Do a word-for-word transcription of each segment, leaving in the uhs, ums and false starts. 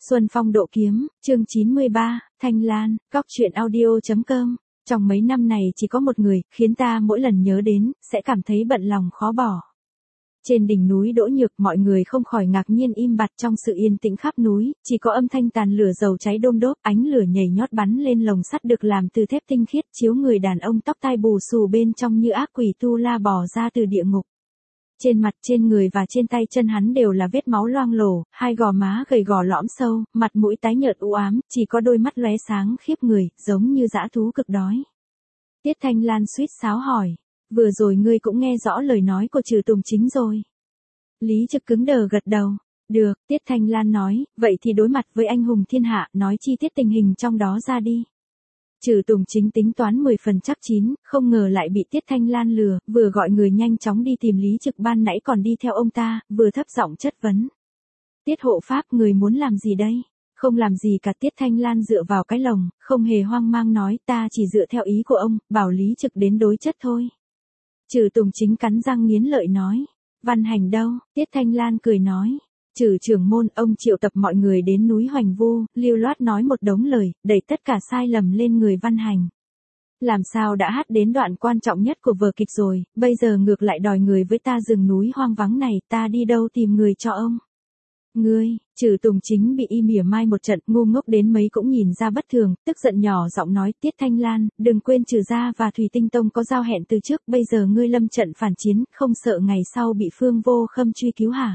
Xuân Phong độ kiếm, chương chín mươi ba, Thanh Lan, góc truyện audio.com. Trong mấy năm này chỉ có một người, khiến ta mỗi lần nhớ đến, sẽ cảm thấy bận lòng khó bỏ. Trên đỉnh núi Đỗ Nhược mọi người không khỏi ngạc nhiên im bặt trong sự yên tĩnh khắp núi, chỉ có âm thanh tàn lửa dầu cháy đôm đốp, ánh lửa nhảy nhót bắn lên lồng sắt được làm từ thép tinh khiết chiếu người đàn ông tóc tai bù xù bên trong như ác quỷ tu la bò ra từ địa ngục. Trên mặt, trên người và trên tay chân hắn đều là vết máu loang lổ, hai gò má gầy gò lõm sâu, mặt mũi tái nhợt u ám, chỉ có đôi mắt lóe sáng khiếp người, giống như dã thú cực đói. Tiết Thanh Lan suýt sáo hỏi, vừa rồi ngươi cũng nghe rõ lời nói của Trừ Tùng Chính rồi. Lý Trực cứng đờ gật đầu. Được, Tiết Thanh Lan nói, vậy thì đối mặt với anh hùng thiên hạ, nói chi tiết tình hình trong đó ra đi. Trừ Tùng Chính tính toán mười phần chắc chín, không ngờ lại bị Tiết Thanh Lan lừa, vừa gọi người nhanh chóng đi tìm Lý Trực ban nãy còn đi theo ông ta, vừa thấp giọng chất vấn. Tiết hộ pháp người muốn làm gì đây? Không làm gì cả. Tiết Thanh Lan dựa vào cái lồng, không hề hoang mang nói ta chỉ dựa theo ý của ông, bảo Lý Trực đến đối chất thôi. Trừ Tùng Chính cắn răng nghiến lợi nói. Văn Hành đâu? Tiết Thanh Lan cười nói. Trừ trưởng môn, ông triệu tập mọi người đến núi Hoành Vu, lưu loát nói một đống lời, đẩy tất cả sai lầm lên người Văn Hành. Làm sao đã hát đến đoạn quan trọng nhất của vở kịch rồi, bây giờ ngược lại đòi người với ta rừng núi hoang vắng này, ta đi đâu tìm người cho ông? Ngươi, Trừ Tùng Chính bị y mỉa mai một trận, ngu ngốc đến mấy cũng nhìn ra bất thường, tức giận nhỏ giọng nói, Tiết Thanh Lan, đừng quên Trừ gia và Thủy Tinh Tông có giao hẹn từ trước, bây giờ ngươi lâm trận phản chiến, không sợ ngày sau bị Phương Vô Khâm truy cứu hả?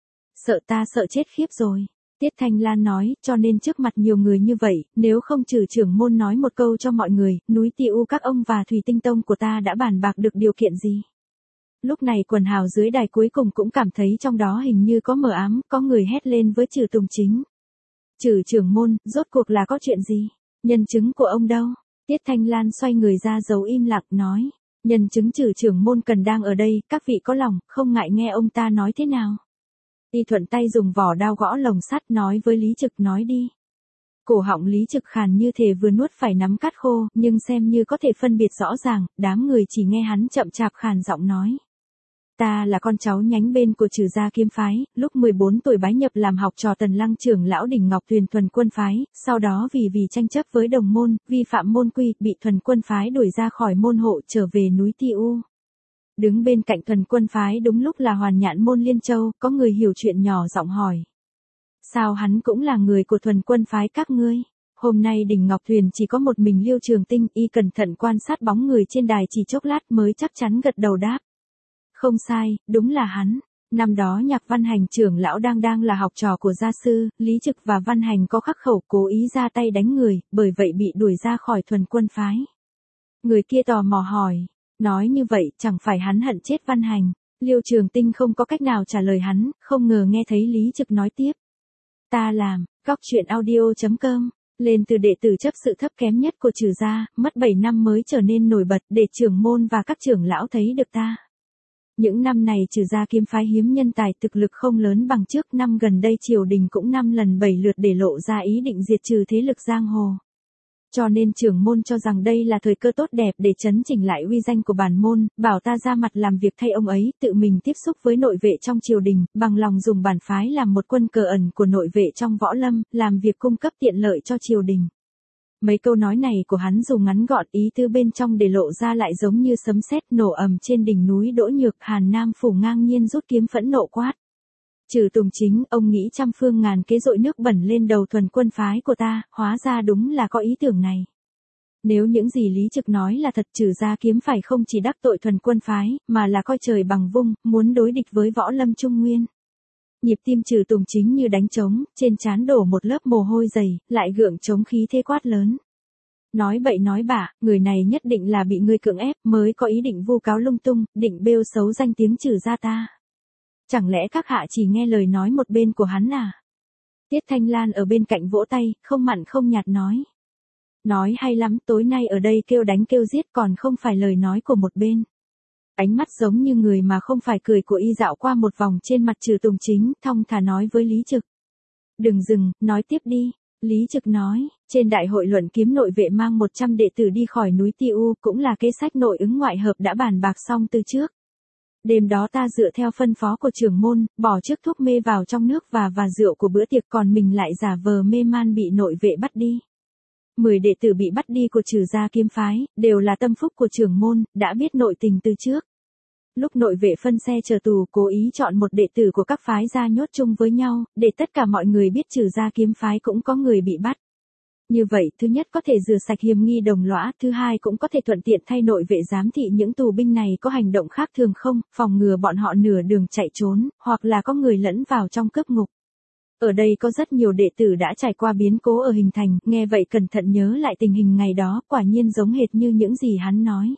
Sợ ta sợ chết khiếp rồi. Tiết Thanh Lan nói, cho nên trước mặt nhiều người như vậy, nếu không Trừ trưởng môn nói một câu cho mọi người, núi Ti U các ông và Thủy Tinh Tông của ta đã bàn bạc được điều kiện gì? Lúc này quần hào dưới đài cuối cùng cũng cảm thấy trong đó hình như có mờ ám, có người hét lên với Trừ Tùng Chính. Trừ trưởng môn, rốt cuộc là có chuyện gì? Nhân chứng của ông đâu? Tiết Thanh Lan xoay người ra giấu im lặng nói. Nhân chứng Trừ trưởng môn cần đang ở đây, các vị có lòng, không ngại nghe ông ta nói thế nào? Y thuận tay dùng vỏ đao gõ lồng sắt nói với Lý Trực nói đi. Cổ họng Lý Trực khàn như thể vừa nuốt phải nắm cát khô, nhưng xem như có thể phân biệt rõ ràng, đám người chỉ nghe hắn chậm chạp khàn giọng nói. Ta là con cháu nhánh bên của Trừ gia kiếm phái, lúc mười bốn tuổi bái nhập làm học trò Tần Lăng trưởng lão Đỉnh Ngọc Tuyền thuần quân phái, sau đó vì vì tranh chấp với đồng môn, vi phạm môn quy, bị thuần quân phái đuổi ra khỏi môn hộ trở về núi Ti U. Đứng bên cạnh thuần quân phái đúng lúc là Hoàn Nhạn môn Liên Châu, có người hiểu chuyện nhỏ giọng hỏi. Sao hắn cũng là người của thuần quân phái các ngươi? Hôm nay Đỉnh Ngọc Tuyền chỉ có một mình Liêu Trường Tinh, y cẩn thận quan sát bóng người trên đài chỉ chốc lát mới chắc chắn gật đầu đáp. Không sai, đúng là hắn. Năm đó Nhạc Văn Hành trưởng lão đang đang là học trò của gia sư, Lý Trực và Văn Hành có khắc khẩu cố ý ra tay đánh người, bởi vậy bị đuổi ra khỏi thuần quân phái. Người kia tò mò hỏi. Nói như vậy, chẳng phải hắn hận chết Văn Hành. Liêu Trường Tinh không có cách nào trả lời hắn, không ngờ nghe thấy Lý Trực nói tiếp. Ta làm, góc truyện audio.com, lên từ đệ tử chấp sự thấp kém nhất của Trừ gia, mất bảy năm mới trở nên nổi bật để trưởng môn và các trưởng lão thấy được ta. Những năm này Trừ gia kiếm phái hiếm nhân tài thực lực không lớn bằng trước, năm gần đây triều đình cũng năm lần bảy lượt để lộ ra ý định diệt trừ thế lực giang hồ. Cho nên trưởng môn cho rằng đây là thời cơ tốt đẹp để chấn chỉnh lại uy danh của bản môn, bảo ta ra mặt làm việc thay ông ấy, tự mình tiếp xúc với nội vệ trong triều đình, bằng lòng dùng bản phái làm một quân cờ ẩn của nội vệ trong võ lâm, làm việc cung cấp tiện lợi cho triều đình. Mấy câu nói này của hắn dù ngắn gọn, ý tứ bên trong để lộ ra lại giống như sấm sét nổ ầm trên đỉnh núi Đỗ Nhược. Hàn Nam Phủ ngang nhiên rút kiếm phẫn nộ quát. Trừ Tùng Chính, ông nghĩ trăm phương ngàn kế dội nước bẩn lên đầu thuần quân phái của ta, hóa ra đúng là có ý tưởng này. Nếu những gì Lý Trực nói là thật, Trừ gia kiếm phải không chỉ đắc tội thuần quân phái, mà là coi trời bằng vung, muốn đối địch với võ lâm Trung Nguyên. Nhịp tim Trừ Tùng Chính như đánh trống, trên trán đổ một lớp mồ hôi dày, lại gượng chống khí thế quát lớn. Nói bậy nói bạ, người này nhất định là bị ngươi cưỡng ép, mới có ý định vu cáo lung tung, định bêu xấu danh tiếng Trừ gia ta. Chẳng lẽ các hạ chỉ nghe lời nói một bên của hắn à? Tiết Thanh Lan ở bên cạnh vỗ tay, không mặn không nhạt nói. Nói hay lắm, tối nay ở đây kêu đánh kêu giết còn không phải lời nói của một bên. Ánh mắt giống như người mà không phải cười của y dạo qua một vòng trên mặt Trừ Tùng Chính, thong thả nói với Lý Trực. Đừng dừng, nói tiếp đi. Lý Trực nói, trên đại hội luận kiếm nội vệ mang một trăm đệ tử đi khỏi núi Ti U cũng là kế sách nội ứng ngoại hợp đã bàn bạc xong từ trước. Đêm đó ta dựa theo phân phó của trưởng môn, bỏ trước thuốc mê vào trong nước và và rượu của bữa tiệc, còn mình lại giả vờ mê man bị nội vệ bắt đi. Mười đệ tử bị bắt đi của Trừ Gia kiếm phái, đều là tâm phúc của trưởng môn, đã biết nội tình từ trước. Lúc nội vệ phân xe chờ tù, cố ý chọn một đệ tử của các phái gia nhốt chung với nhau, để tất cả mọi người biết Trừ Gia kiếm phái cũng có người bị bắt. Như vậy, thứ nhất có thể rửa sạch hiểm nghi đồng lõa, thứ hai cũng có thể thuận tiện thay nội vệ giám thị những tù binh này có hành động khác thường không, phòng ngừa bọn họ nửa đường chạy trốn, hoặc là có người lẫn vào trong cướp ngục. Ở đây có rất nhiều đệ tử đã trải qua biến cố ở Hình Thành, nghe vậy cẩn thận nhớ lại tình hình ngày đó, quả nhiên giống hệt như những gì hắn nói.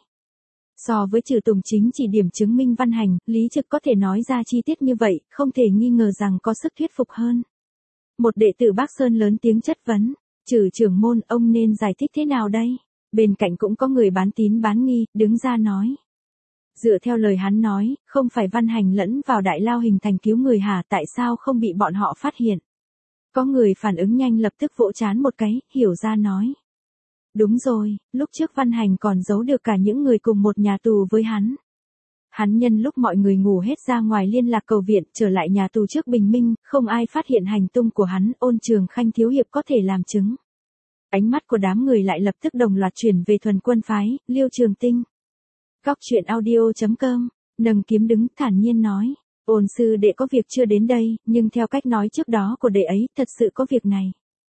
So với Trừ Tùng Chính chỉ điểm chứng minh Văn Hành, Lý Trực có thể nói ra chi tiết như vậy, không thể nghi ngờ rằng có sức thuyết phục hơn. Một đệ tử Bắc Sơn lớn tiếng chất vấn, Trừ trưởng môn, ông nên giải thích thế nào đây? Bên cạnh cũng có người bán tín bán nghi, đứng ra nói. Dựa theo lời hắn nói, không phải Văn Hành lẫn vào đại lao Hình Thành cứu người hả, tại sao không bị bọn họ phát hiện? Có người phản ứng nhanh lập tức vỗ trán một cái, hiểu ra nói. Đúng rồi, lúc trước Văn Hành còn giấu được cả những người cùng một nhà tù với hắn. Hắn nhân lúc mọi người ngủ hết ra ngoài liên lạc cầu viện, trở lại nhà tù trước bình minh, không ai phát hiện hành tung của hắn, Ôn Trường Khanh thiếu hiệp có thể làm chứng. Ánh mắt của đám người lại lập tức đồng loạt chuyển về Thuần Quân phái, Liêu Trường Tinh. Góc truyện audio chấm com, nâng kiếm đứng thản nhiên nói, Ôn sư đệ có việc chưa đến đây, nhưng theo cách nói trước đó của đệ ấy, thật sự có việc này.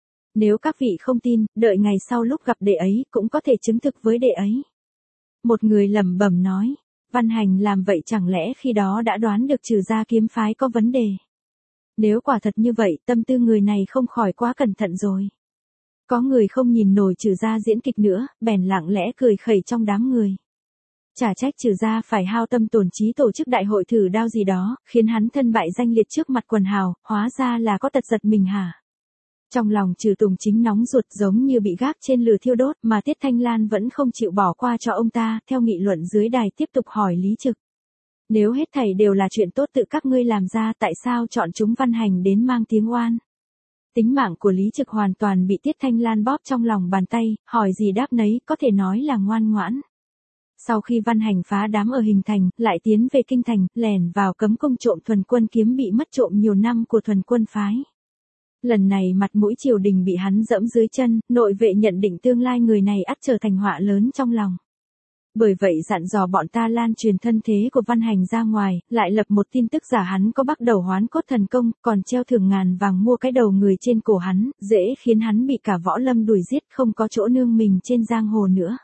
Nếu các vị không tin, đợi ngày sau lúc gặp đệ ấy, cũng có thể chứng thực với đệ ấy. Một người lẩm bẩm nói, Văn Hành làm vậy chẳng lẽ khi đó đã đoán được Trừ Gia kiếm phái có vấn đề. Nếu quả thật như vậy, tâm tư người này không khỏi quá cẩn thận rồi. Có người không nhìn nổi Trừ Gia diễn kịch nữa, bèn lặng lẽ cười khẩy trong đám người. Chả trách Trừ Gia phải hao tâm tổn trí tổ chức đại hội thử đao gì đó, khiến hắn thân bại danh liệt trước mặt quần hào, hóa ra là có tật giật mình hả? Trong lòng Trừ Tùng Chính nóng ruột giống như bị gác trên lửa thiêu đốt, mà Tiết Thanh Lan vẫn không chịu bỏ qua cho ông ta, theo nghị luận dưới đài tiếp tục hỏi Lý Trực. Nếu hết thảy đều là chuyện tốt tự các ngươi làm ra, tại sao chọn chúng Văn Hành đến mang tiếng oan? Tính mạng của Lý Trực hoàn toàn bị Tiết Thanh Lan bóp trong lòng bàn tay, hỏi gì đáp nấy, có thể nói là ngoan ngoãn. Sau khi Văn Hành phá đám ở Hình Thành, lại tiến về Kinh Thành, lẻn vào cấm cung trộm Thuần Quân kiếm bị mất trộm nhiều năm của Thuần Quân phái. Lần này mặt mũi triều đình bị hắn dẫm dưới chân, nội vệ nhận định tương lai người này ắt trở thành họa lớn trong lòng. Bởi vậy dặn dò bọn ta lan truyền thân thế của Văn Hành ra ngoài, lại lập một tin tức giả hắn có bắt đầu hoán cốt thần công, còn treo thưởng ngàn vàng mua cái đầu người trên cổ hắn, dễ khiến hắn bị cả võ lâm đuổi giết, không có chỗ nương mình trên giang hồ nữa.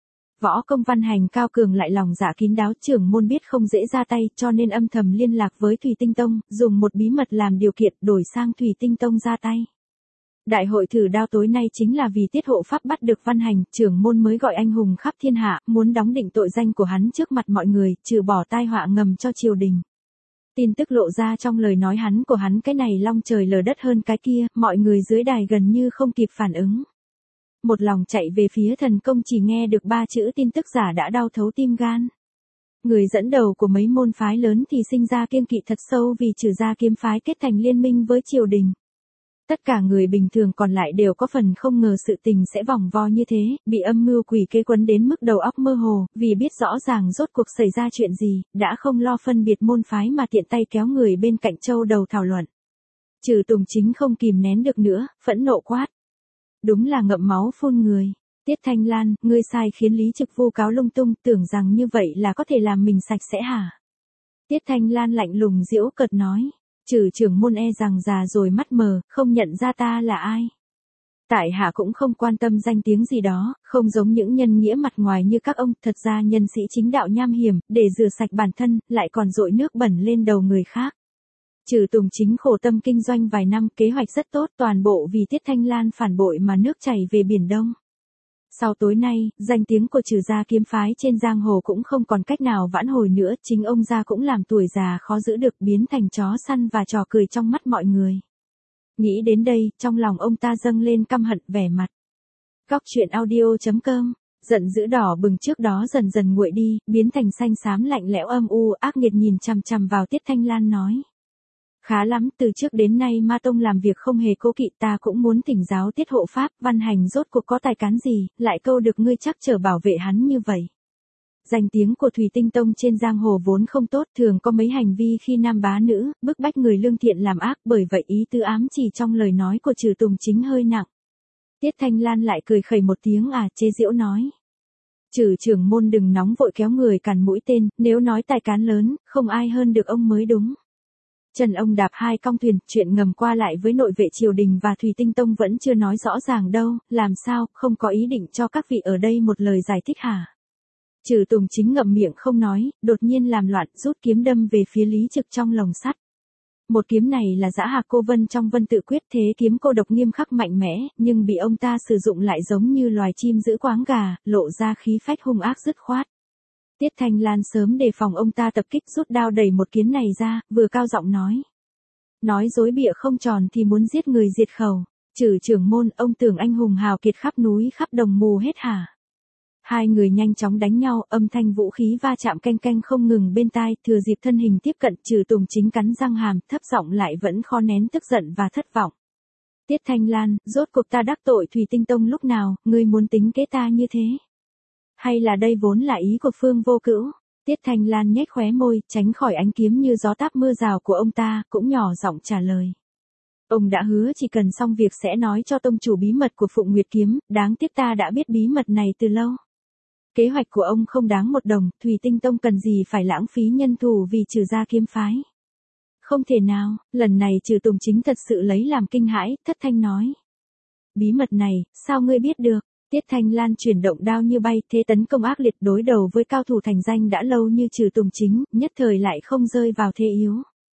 Võ công Văn Hành cao cường lại lòng dạ kín đáo, trưởng môn biết không dễ ra tay, cho nên âm thầm liên lạc với Thủy Tinh Tông, dùng một bí mật làm điều kiện đổi sang Thủy Tinh Tông ra tay. Đại hội thử đao tối nay chính là vì tiết hộ pháp bắt được Văn Hành, trưởng môn mới gọi anh hùng khắp thiên hạ, muốn đóng định tội danh của hắn trước mặt mọi người, trừ bỏ tai họa ngầm cho triều đình. Tin tức lộ ra trong lời nói hắn của hắn, cái này long trời lở đất hơn cái kia, mọi người dưới đài gần như không kịp phản ứng. Một lòng chạy về phía thần công, chỉ nghe được ba chữ tin tức giả đã đau thấu tim gan. Người dẫn đầu của mấy môn phái lớn thì sinh ra kiêng kỵ thật sâu vì Trừ Gia kiếm phái kết thành liên minh với triều đình. Tất cả người bình thường còn lại đều có phần không ngờ sự tình sẽ vòng vo như thế, bị âm mưu quỷ kế quấn đến mức đầu óc mơ hồ, vì biết rõ ràng rốt cuộc xảy ra chuyện gì, đã không lo phân biệt môn phái mà tiện tay kéo người bên cạnh châu đầu thảo luận. Trừ Tùng Chính không kìm nén được nữa, phẫn nộ quát. Đúng là ngậm máu phun người. Tiết Thanh Lan, ngươi sai khiến Lý Trực vu cáo lung tung, tưởng rằng như vậy là có thể làm mình sạch sẽ hả? Tiết Thanh Lan lạnh lùng giễu cợt nói. Trừ trưởng môn e rằng già rồi mắt mờ, không nhận ra ta là ai. Tại hạ cũng không quan tâm danh tiếng gì đó, không giống những nhân nghĩa mặt ngoài như các ông, thật ra nhân sĩ chính đạo nham hiểm, để rửa sạch bản thân, lại còn dội nước bẩn lên đầu người khác. Trừ Tùng Chính khổ tâm kinh doanh vài năm, kế hoạch rất tốt, toàn bộ vì Tiết Thanh Lan phản bội mà nước chảy về Biển Đông. Sau tối nay, danh tiếng của Trừ Gia kiếm phái trên giang hồ cũng không còn cách nào vãn hồi nữa, chính ông gia cũng làm tuổi già khó giữ được, biến thành chó săn và trò cười trong mắt mọi người. Nghĩ đến đây, trong lòng ông ta dâng lên căm hận vẻ mặt. Góc truyện audio chấm com, giận dữ đỏ bừng trước đó dần dần nguội đi, biến thành xanh xám lạnh lẽo âm u, ác nghiệt nhìn chằm chằm vào Tiết Thanh Lan nói. Khá lắm, từ trước đến nay Ma Tông làm việc không hề cố kỵ, ta cũng muốn thỉnh giáo Tiết hộ pháp, Văn Hành rốt cuộc có tài cán gì, lại câu được ngươi chắc trở bảo vệ hắn như vậy. Danh tiếng của Thủy Tinh Tông trên giang hồ vốn không tốt, thường có mấy hành vi khi nam bá nữ, bức bách người lương thiện làm ác, bởi vậy ý tứ ám chỉ trong lời nói của Trừ Tùng Chính hơi nặng. Tiết Thanh Lan lại cười khẩy một tiếng à, chế giễu nói. Trừ trưởng môn đừng nóng vội kéo người cản mũi tên, nếu nói tài cán lớn, không ai hơn được ông mới đúng. Trần ông đạp hai cong thuyền, chuyện ngầm qua lại với nội vệ triều đình và Thủy Tinh Tông vẫn chưa nói rõ ràng đâu, làm sao, không có ý định cho các vị ở đây một lời giải thích hả? Trừ Tùng Chính ngậm miệng không nói, đột nhiên làm loạn, rút kiếm đâm về phía Lý Trực trong lồng sắt. Một kiếm này là Dã Hạc Cô Vân trong Vân Tự Quyết, thế kiếm cô độc nghiêm khắc mạnh mẽ, nhưng bị ông ta sử dụng lại giống như loài chim giữ quáng gà, lộ ra khí phách hung ác dứt khoát. Tiết Thanh Lan sớm đề phòng ông ta tập kích, rút đao đẩy một kiếm này ra, vừa cao giọng nói. Nói dối bịa không tròn thì muốn giết người diệt khẩu. Trừ trưởng môn, ông tưởng anh hùng hào kiệt khắp núi khắp đồng mù hết hả? Hai người nhanh chóng đánh nhau, âm thanh vũ khí va chạm canh canh không ngừng bên tai, thừa dịp thân hình tiếp cận, Trừ Tùng Chính cắn răng hàm, thấp giọng lại vẫn khó nén tức giận và thất vọng. Tiết Thanh Lan, rốt cuộc ta đắc tội Thủy Tinh Tông lúc nào, ngươi muốn tính kế ta như thế? Hay là đây vốn là ý của Phương Vô Cữu? Tiết Thanh Lan nhếch khóe môi, tránh khỏi ánh kiếm như gió táp mưa rào của ông ta, cũng nhỏ giọng trả lời. Ông đã hứa chỉ cần xong việc sẽ nói cho tông chủ bí mật của Phụng Nguyệt Kiếm, đáng tiếc ta đã biết bí mật này từ lâu. Kế hoạch của ông không đáng một đồng, Thủy Tinh Tông cần gì phải lãng phí nhân thủ vì Trừ gia kiếm phái. Không thể nào, lần này Trừ Tùng Chính thật sự lấy làm kinh hãi, thất thanh nói. Bí mật này, sao ngươi biết được? Tiết Thanh Lan chuyển động đao như bay, thế tấn công ác liệt đối đầu với cao thủ thành danh đã lâu như Trừ Tùng Chính, nhất thời lại không rơi vào thế yếu.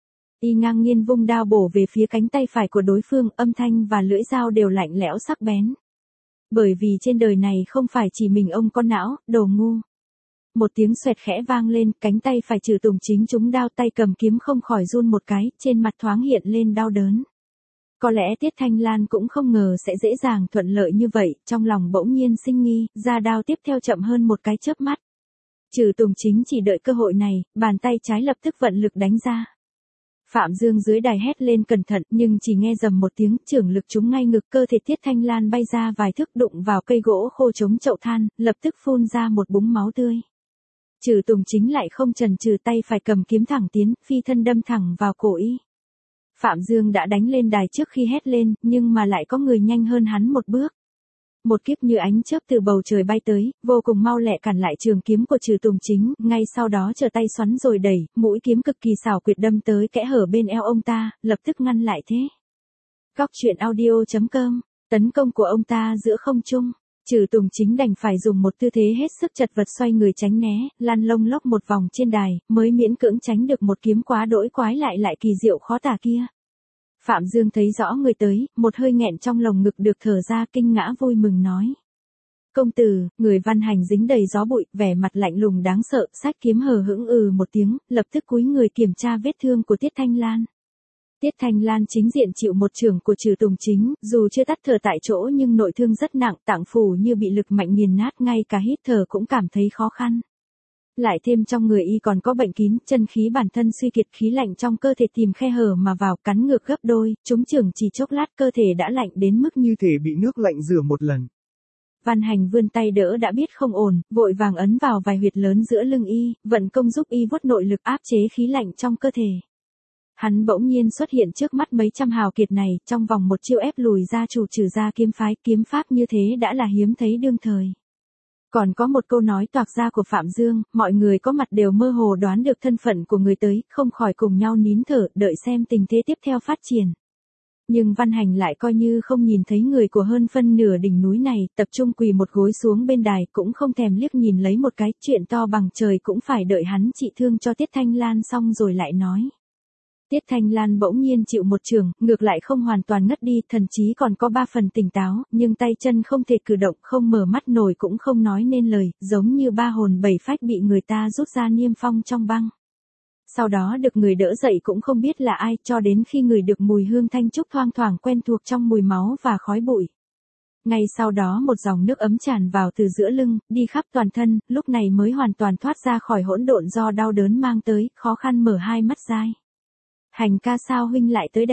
Y ngang nhiên vung đao bổ về phía cánh tay phải của đối phương, âm thanh và lưỡi dao đều lạnh lẽo sắc bén. Bởi vì trên đời này không phải chỉ mình ông có não, đồ ngu. Một tiếng xoẹt khẽ vang lên, cánh tay phải Trừ Tùng Chính trúng đao, tay cầm kiếm không khỏi run một cái, trên mặt thoáng hiện lên đau đớn. Có lẽ Tiết Thanh Lan cũng không ngờ sẽ dễ dàng thuận lợi như vậy, trong lòng bỗng nhiên sinh nghi, ra đao tiếp theo chậm hơn một cái chớp mắt. Trừ Tùng Chính chỉ đợi cơ hội này, bàn tay trái lập tức vận lực đánh ra. Phạm Dương dưới đài hét lên cẩn thận, nhưng chỉ nghe rầm một tiếng, chưởng lực trúng ngay ngực, cơ thể Tiết Thanh Lan bay ra vài thước, đụng vào cây gỗ khô chống chậu than, lập tức phun ra một búng máu tươi. Trừ Tùng Chính lại không chần chừ, tay phải cầm kiếm thẳng tiến, phi thân đâm thẳng vào cổ y. Phạm Dương đã đánh lên đài trước khi hét lên, nhưng mà lại có người nhanh hơn hắn một bước. Một kiếp như ánh chớp từ bầu trời bay tới, vô cùng mau lẹ cản lại trường kiếm của Trừ Tùng Chính, ngay sau đó trở tay xoắn rồi đẩy, mũi kiếm cực kỳ xảo quyệt đâm tới kẽ hở bên eo ông ta, lập tức ngăn lại thế. Góc truyện audio chấm com, tấn công của ông ta giữa không trung. Trừ Tùng Chính đành phải dùng một tư thế hết sức chật vật xoay người tránh né, lăn lông lốc một vòng trên đài, mới miễn cưỡng tránh được một kiếm quá đỗi quái lại lại kỳ diệu khó tả kia. Phạm Dương thấy rõ người tới, một hơi nghẹn trong lồng ngực được thở ra, kinh ngã vui mừng nói. Công tử, người Văn Hành dính đầy gió bụi, vẻ mặt lạnh lùng đáng sợ, xách kiếm hờ hững ừ một tiếng, lập tức cúi người kiểm tra vết thương của Tiết Thanh Lan. Tiết Thanh Lan chính diện chịu một chưởng của Trừ Tùng Chính, dù chưa tắt thở tại chỗ nhưng nội thương rất nặng, tạng phủ như bị lực mạnh nghiền nát, ngay cả hít thở cũng cảm thấy khó khăn. Lại thêm trong người y còn có bệnh kín, chân khí bản thân suy kiệt, khí lạnh trong cơ thể tìm khe hở mà vào, cắn ngược gấp đôi, trúng chưởng chỉ chốc lát cơ thể đã lạnh đến mức như thể bị nước lạnh rửa một lần. Văn Hành vươn tay đỡ đã biết không ổn, vội vàng ấn vào vài huyệt lớn giữa lưng y, vận công giúp y vuốt nội lực áp chế khí lạnh trong cơ thể. Hắn bỗng nhiên xuất hiện trước mắt mấy trăm hào kiệt này, trong vòng một chiêu ép lùi gia chủ Trừ gia kiếm phái, kiếm pháp như thế đã là hiếm thấy đương thời. Còn có một câu nói toạc ra của Phạm Dương, mọi người có mặt đều mơ hồ đoán được thân phận của người tới, không khỏi cùng nhau nín thở, đợi xem tình thế tiếp theo phát triển. Nhưng Văn Hành lại coi như không nhìn thấy người của hơn phân nửa đỉnh núi này, tập trung quỳ một gối xuống bên đài, cũng không thèm liếc nhìn lấy một cái, chuyện to bằng trời cũng phải đợi hắn trị thương cho Tiết Thanh Lan xong rồi lại nói. Tiết Thanh Lan bỗng nhiên chịu một chưởng, ngược lại không hoàn toàn ngất đi, thần chí còn có ba phần tỉnh táo, nhưng tay chân không thể cử động, không mở mắt nổi cũng không nói nên lời, giống như ba hồn bảy phách bị người ta rút ra niêm phong trong băng. Sau đó được người đỡ dậy cũng không biết là ai, cho đến khi người được mùi hương thanh trúc thoang thoảng quen thuộc trong mùi máu và khói bụi. Ngay sau đó một dòng nước ấm tràn vào từ giữa lưng, đi khắp toàn thân, lúc này mới hoàn toàn thoát ra khỏi hỗn độn do đau đớn mang tới, khó khăn mở hai mắt dai. Hành ca sao huynh lại tới đây?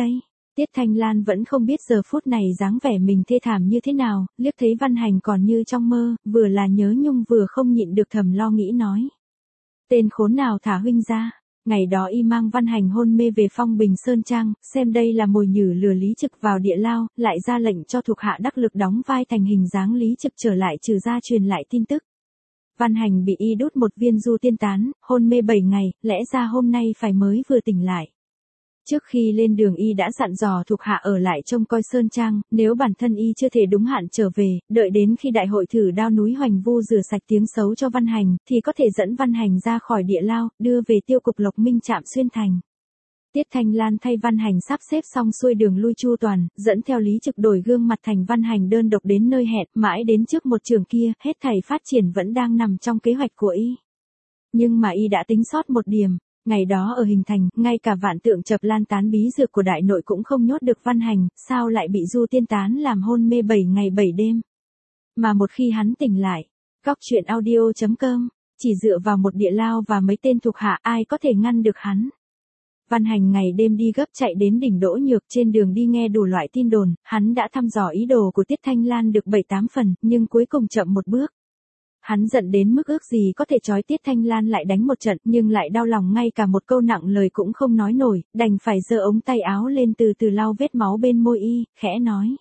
Tiết Thanh Lan vẫn không biết giờ phút này dáng vẻ mình thê thảm như thế nào, liếc thấy Văn Hành còn như trong mơ, vừa là nhớ nhung vừa không nhịn được thầm lo nghĩ nói. Tên khốn nào thả huynh ra, ngày đó y mang Văn Hành hôn mê về Phong Bình Sơn Trang, xem đây là mồi nhử lừa Lý Trực vào địa lao, lại ra lệnh cho thuộc hạ đắc lực đóng vai thành hình dáng Lý Trực trở lại trừ ra truyền lại tin tức. Văn Hành bị y đút một viên du tiên tán, hôn mê bảy ngày, lẽ ra hôm nay phải mới vừa tỉnh lại. Trước khi lên đường y đã dặn dò thuộc hạ ở lại trông coi Sơn Trang, nếu bản thân y chưa thể đúng hạn trở về, đợi đến khi đại hội thử đao núi Hoành Vu rửa sạch tiếng xấu cho Văn Hành, thì có thể dẫn Văn Hành ra khỏi địa lao, đưa về tiêu cục Lộc Minh Trạm xuyên thành. Tiết Thanh Lan thay Văn Hành sắp xếp xong xuôi đường lui chu toàn, dẫn theo Lý Trực đổi gương mặt thành Văn Hành đơn độc đến nơi hẹn, mãi đến trước một trường kia, hết thảy phát triển vẫn đang nằm trong kế hoạch của y. Nhưng mà y đã tính sót một điểm. Ngày đó ở hình thành, ngay cả vạn tượng chập lan tán bí dược của đại nội cũng không nhốt được Văn Hành, sao lại bị du tiên tán làm hôn mê bảy ngày bảy đêm. Mà một khi hắn tỉnh lại, góc chuyện audio chấm com, chỉ dựa vào một địa lao và mấy tên thuộc hạ ai có thể ngăn được hắn. Văn Hành ngày đêm đi gấp chạy đến đỉnh Đỗ Nhược, trên đường đi nghe đủ loại tin đồn, hắn đã thăm dò ý đồ của Tiết Thanh Lan được bảy tám phần, nhưng cuối cùng chậm một bước. Hắn giận đến mức ước gì có thể trói Tiết Thanh Lan lại đánh một trận, nhưng lại đau lòng ngay cả một câu nặng lời cũng không nói nổi, đành phải giơ ống tay áo lên từ từ lau vết máu bên môi y, khẽ nói.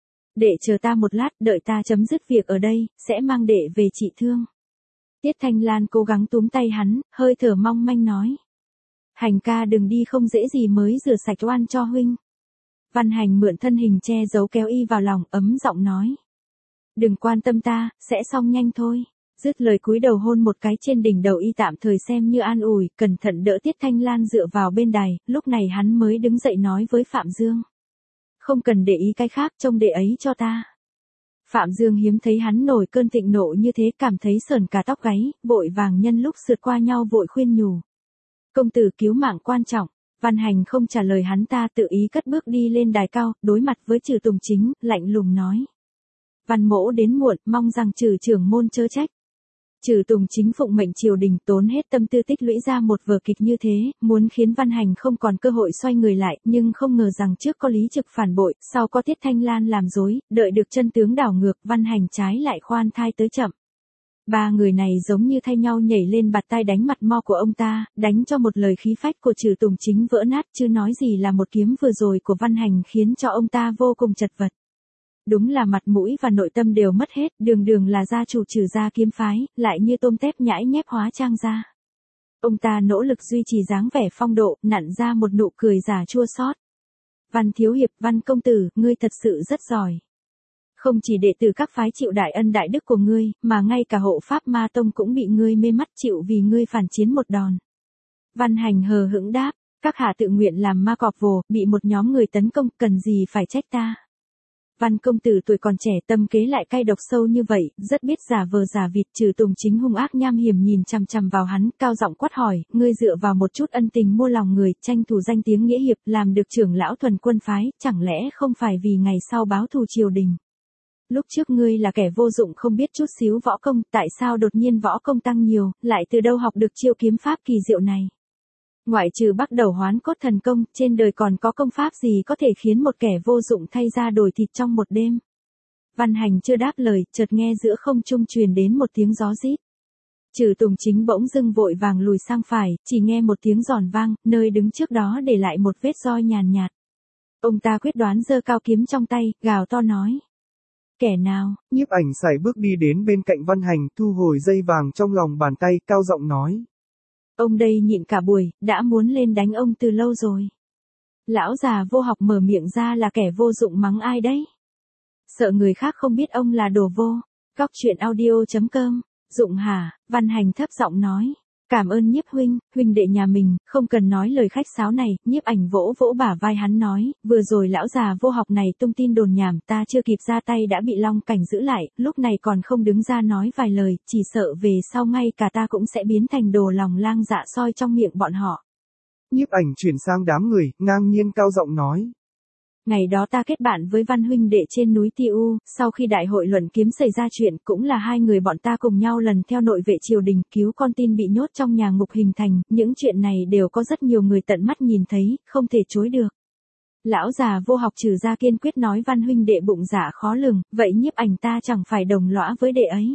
Đệ chờ ta một lát, đợi ta chấm dứt việc ở đây, sẽ mang đệ về trị thương. Tiết Thanh Lan cố gắng túm tay hắn, hơi thở mong manh nói. Hành ca đừng đi, không dễ gì mới rửa sạch oan cho huynh. Văn Hành mượn thân hình che giấu kéo y vào lòng, ấm giọng nói. Đừng quan tâm ta, sẽ xong nhanh thôi. Dứt lời cúi đầu hôn một cái trên đỉnh đầu y, tạm thời xem như an ủi, cẩn thận đỡ Tiết Thanh Lan dựa vào bên đài, lúc này hắn mới đứng dậy nói với Phạm Dương. Không cần để ý cái khác, trông đệ ấy cho ta. Phạm Dương hiếm thấy hắn nổi cơn thịnh nộ như thế, cảm thấy sởn cả tóc gáy, vội vàng nhân lúc sượt qua nhau vội khuyên nhủ. Công tử cứu mạng quan trọng. Văn Hành không trả lời hắn ta, tự ý cất bước đi lên đài cao, đối mặt với Trừ Tùng Chính, lạnh lùng nói. Văn mỗ đến muộn, mong rằng Trừ trưởng môn chớ trách. Trừ Tùng Chính phụng mệnh triều đình, tốn hết tâm tư tích lũy ra một vở kịch như thế, muốn khiến Văn Hành không còn cơ hội xoay người lại, nhưng không ngờ rằng trước có Lý Trực phản bội, sau có Tiết Thanh Lan làm dối, đợi được chân tướng đảo ngược, Văn Hành trái lại khoan thai tới chậm. Ba người này giống như thay nhau nhảy lên bạt tai đánh mặt mo của ông ta, đánh cho một lời khí phách của Trừ Tùng Chính vỡ nát, chứ nói gì là một kiếm vừa rồi của Văn Hành khiến cho ông ta vô cùng chật vật. Đúng là mặt mũi và nội tâm đều mất hết, đường đường là gia chủ Trừ gia kiếm phái, lại như tôm tép nhãi nhép hóa trang ra. Ông ta nỗ lực duy trì dáng vẻ phong độ, nặn ra một nụ cười giả chua xót. Văn thiếu hiệp, Văn công tử, ngươi thật sự rất giỏi. Không chỉ đệ tử các phái chịu đại ân đại đức của ngươi, mà ngay cả hộ pháp ma tông cũng bị ngươi mê mắt chịu vì ngươi phản chiến một đòn. Văn Hành hờ hững đáp, các hạ tự nguyện làm ma cọp vồ, bị một nhóm người tấn công, cần gì phải trách ta. Văn công tử tuổi còn trẻ, tâm kế lại cay độc sâu như vậy, rất biết giả vờ giả vịt. Trừ Tùng Chính hung ác nham hiểm nhìn chằm chằm vào hắn, cao giọng quát hỏi, ngươi dựa vào một chút ân tình mua lòng người, tranh thủ danh tiếng nghĩa hiệp, làm được trưởng lão thuần quân phái, chẳng lẽ không phải vì ngày sau báo thù triều đình. Lúc trước ngươi là kẻ vô dụng không biết chút xíu võ công, tại sao đột nhiên võ công tăng nhiều, lại từ đâu học được chiêu kiếm pháp kỳ diệu này. Ngoại trừ bắt đầu hoán cốt thần công, trên đời còn có công pháp gì có thể khiến một kẻ vô dụng thay ra đổi thịt trong một đêm. Văn Hành chưa đáp lời, chợt nghe giữa không trung truyền đến một tiếng gió rít. Trừ Tùng Chính bỗng dưng vội vàng lùi sang phải, chỉ nghe một tiếng giòn vang, nơi đứng trước đó để lại một vết roi nhàn nhạt. Ông ta quyết đoán giơ cao kiếm trong tay, gào to nói. Kẻ nào? Nhiếp Ảnh sải bước đi đến bên cạnh Văn Hành, thu hồi dây vàng trong lòng bàn tay, cao giọng nói. Ông đây nhịn cả buổi, đã muốn lên đánh ông từ lâu rồi. Lão già vô học mở miệng ra là kẻ vô dụng mắng ai đấy? Sợ người khác không biết ông là đồ vô. Góc chuyện audio chấm com. Dụng hả? Văn Hành thấp giọng nói. Cảm ơn Nhiếp huynh, huynh đệ nhà mình, không cần nói lời khách sáo này. Nhiếp Ảnh vỗ vỗ bả vai hắn nói, vừa rồi lão già vô học này tung tin đồn nhảm, ta chưa kịp ra tay đã bị Long Cảnh giữ lại, lúc này còn không đứng ra nói vài lời, chỉ sợ về sau ngay cả ta cũng sẽ biến thành đồ lòng lang dạ soi trong miệng bọn họ. Nhiếp Ảnh chuyển sang đám người, ngang nhiên cao giọng nói. Ngày đó ta kết bạn với Văn huynh đệ trên núi Ti U, sau khi đại hội luận kiếm xảy ra chuyện, cũng là hai người bọn ta cùng nhau lần theo nội vệ triều đình cứu con tin bị nhốt trong nhà ngục hình thành, những chuyện này đều có rất nhiều người tận mắt nhìn thấy, không thể chối được. Lão già vô học trừ ra kiên quyết nói Văn huynh đệ bụng dạ khó lường, vậy nhiếp ảnh ta chẳng phải đồng lõa với đệ ấy.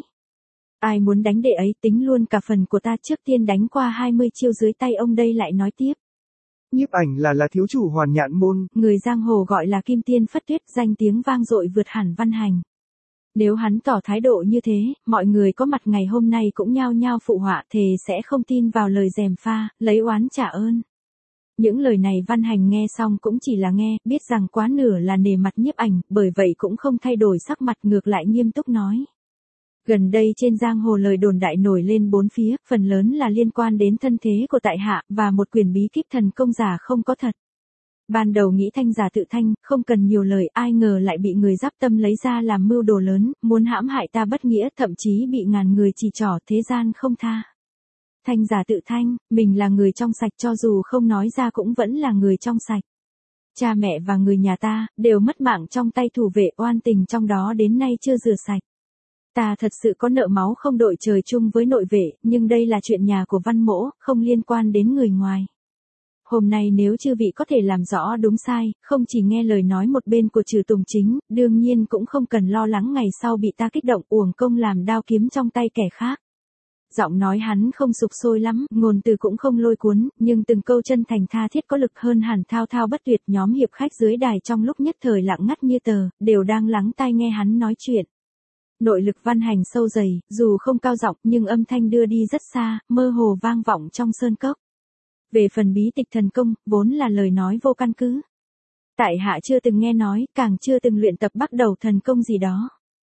Ai muốn đánh đệ ấy tính luôn cả phần của ta, trước tiên đánh qua hai mươi chiêu dưới tay ông đây lại nói tiếp. Nhiếp ảnh là là thiếu chủ Hoàn Nhạn môn, người giang hồ gọi là Kim Tiên Phất Tuyết, danh tiếng vang dội vượt hẳn Văn Hành. Nếu hắn tỏ thái độ như thế, mọi người có mặt ngày hôm nay cũng nhao nhao phụ họa, thề sẽ không tin vào lời gièm pha, lấy oán trả ơn. Những lời này Văn Hành nghe xong cũng chỉ là nghe, biết rằng quá nửa là nề mặt nhiếp ảnh, bởi vậy cũng không thay đổi sắc mặt, ngược lại nghiêm túc nói. Gần đây trên giang hồ lời đồn đại nổi lên bốn phía, phần lớn là liên quan đến thân thế của tại hạ, và một quyền bí kíp thần công giả không có thật. Ban đầu nghĩ thanh giả tự thanh, không cần nhiều lời, ai ngờ lại bị người giáp tâm lấy ra làm mưu đồ lớn, muốn hãm hại ta bất nghĩa, thậm chí bị ngàn người chỉ trỏ, thế gian không tha. Thanh giả tự thanh, mình là người trong sạch, cho dù không nói ra cũng vẫn là người trong sạch. Cha mẹ và người nhà ta, đều mất mạng trong tay thủ vệ, oan tình trong đó đến nay chưa rửa sạch. Ta thật sự có nợ máu không đội trời chung với nội vệ, nhưng đây là chuyện nhà của Văn mỗ, không liên quan đến người ngoài. Hôm nay nếu chư vị có thể làm rõ đúng sai, không chỉ nghe lời nói một bên của Trừ Tùng Chính, đương nhiên cũng không cần lo lắng ngày sau bị ta kích động uổng công làm đao kiếm trong tay kẻ khác. Giọng nói hắn không sục sôi lắm, ngôn từ cũng không lôi cuốn, nhưng từng câu chân thành tha thiết có lực hơn hẳn thao thao bất tuyệt. Nhóm hiệp khách dưới đài trong lúc nhất thời lặng ngắt như tờ, đều đang lắng tai nghe hắn nói chuyện. Nội lực Văn Hành sâu dày, dù không cao giọng nhưng âm thanh đưa đi rất xa, mơ hồ vang vọng trong sơn cốc. Về phần bí tịch thần công, vốn là lời nói vô căn cứ. Tại hạ chưa từng nghe nói, càng chưa từng luyện tập bắt đầu thần công gì đó.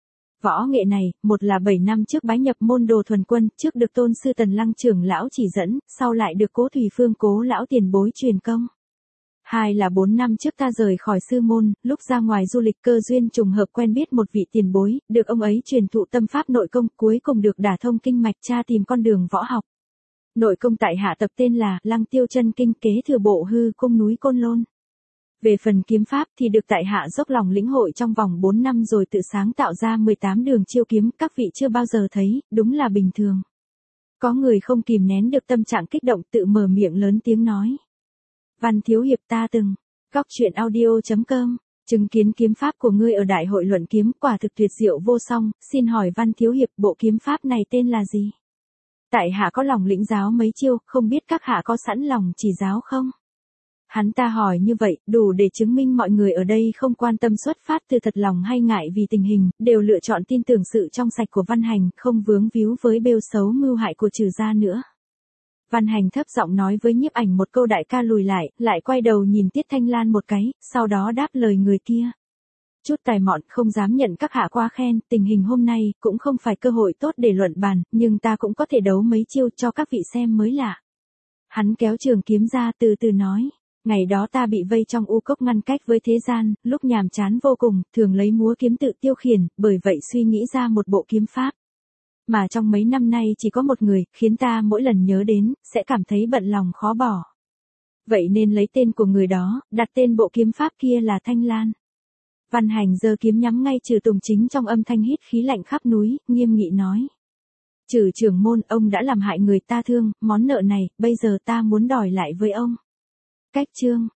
Võ nghệ này, một là bảy năm trước bái nhập môn Đồ Thuần Quân, trước được tôn sư Tần Lăng trưởng lão chỉ dẫn, sau lại được Cố Thủy Phương Cố lão tiền bối truyền công. Hai là bốn năm trước ta rời khỏi sư môn, lúc ra ngoài du lịch cơ duyên trùng hợp quen biết một vị tiền bối, được ông ấy truyền thụ tâm pháp nội công, cuối cùng được đả thông kinh mạch, tra tìm con đường võ học. Nội công tại hạ tập tên là Lăng Tiêu Chân Kinh, kế thừa bộ hư cung núi Côn Lôn. Về phần kiếm pháp thì được tại hạ dốc lòng lĩnh hội trong vòng bốn năm rồi tự sáng tạo ra mười tám đường chiêu kiếm, các vị chưa bao giờ thấy, đúng là bình thường. Có người không kìm nén được tâm trạng kích động, tự mở miệng lớn tiếng nói. Văn thiếu hiệp, ta từng góc truyện audio chấm com chứng kiến kiếm pháp của ngươi ở đại hội luận kiếm, quả thực tuyệt diệu vô song, xin hỏi Văn thiếu hiệp, bộ kiếm pháp này tên là gì? Tại hạ có lòng lĩnh giáo mấy chiêu, không biết các hạ có sẵn lòng chỉ giáo không? Hắn ta hỏi như vậy, đủ để chứng minh mọi người ở đây không quan tâm xuất phát từ thật lòng hay ngại vì tình hình, đều lựa chọn tin tưởng sự trong sạch của Văn Hành, không vướng víu với bêu xấu mưu hại của Trừ gia nữa. Văn Hành thấp giọng nói với nhiếp ảnh một câu, đại ca lùi lại, lại quay đầu nhìn Tiết Thanh Lan một cái, sau đó đáp lời người kia. Chút tài mọn, không dám nhận các hạ qua khen, tình hình hôm nay cũng không phải cơ hội tốt để luận bàn, nhưng ta cũng có thể đấu mấy chiêu cho các vị xem mới lạ. Hắn kéo trường kiếm ra từ từ nói, ngày đó ta bị vây trong u cốc ngăn cách với thế gian, lúc nhàm chán vô cùng, thường lấy múa kiếm tự tiêu khiển, bởi vậy suy nghĩ ra một bộ kiếm pháp. Mà trong mấy năm nay chỉ có một người, khiến ta mỗi lần nhớ đến, sẽ cảm thấy bận lòng khó bỏ. Vậy nên lấy tên của người đó, đặt tên bộ kiếm pháp kia là Thanh Lan. Văn Hành giơ kiếm nhắm ngay Trừ Tùng Chính, trong âm thanh hít khí lạnh khắp núi, nghiêm nghị nói. Trừ trưởng môn, ông đã làm hại người ta thương, món nợ này, bây giờ ta muốn đòi lại với ông. Cách chương.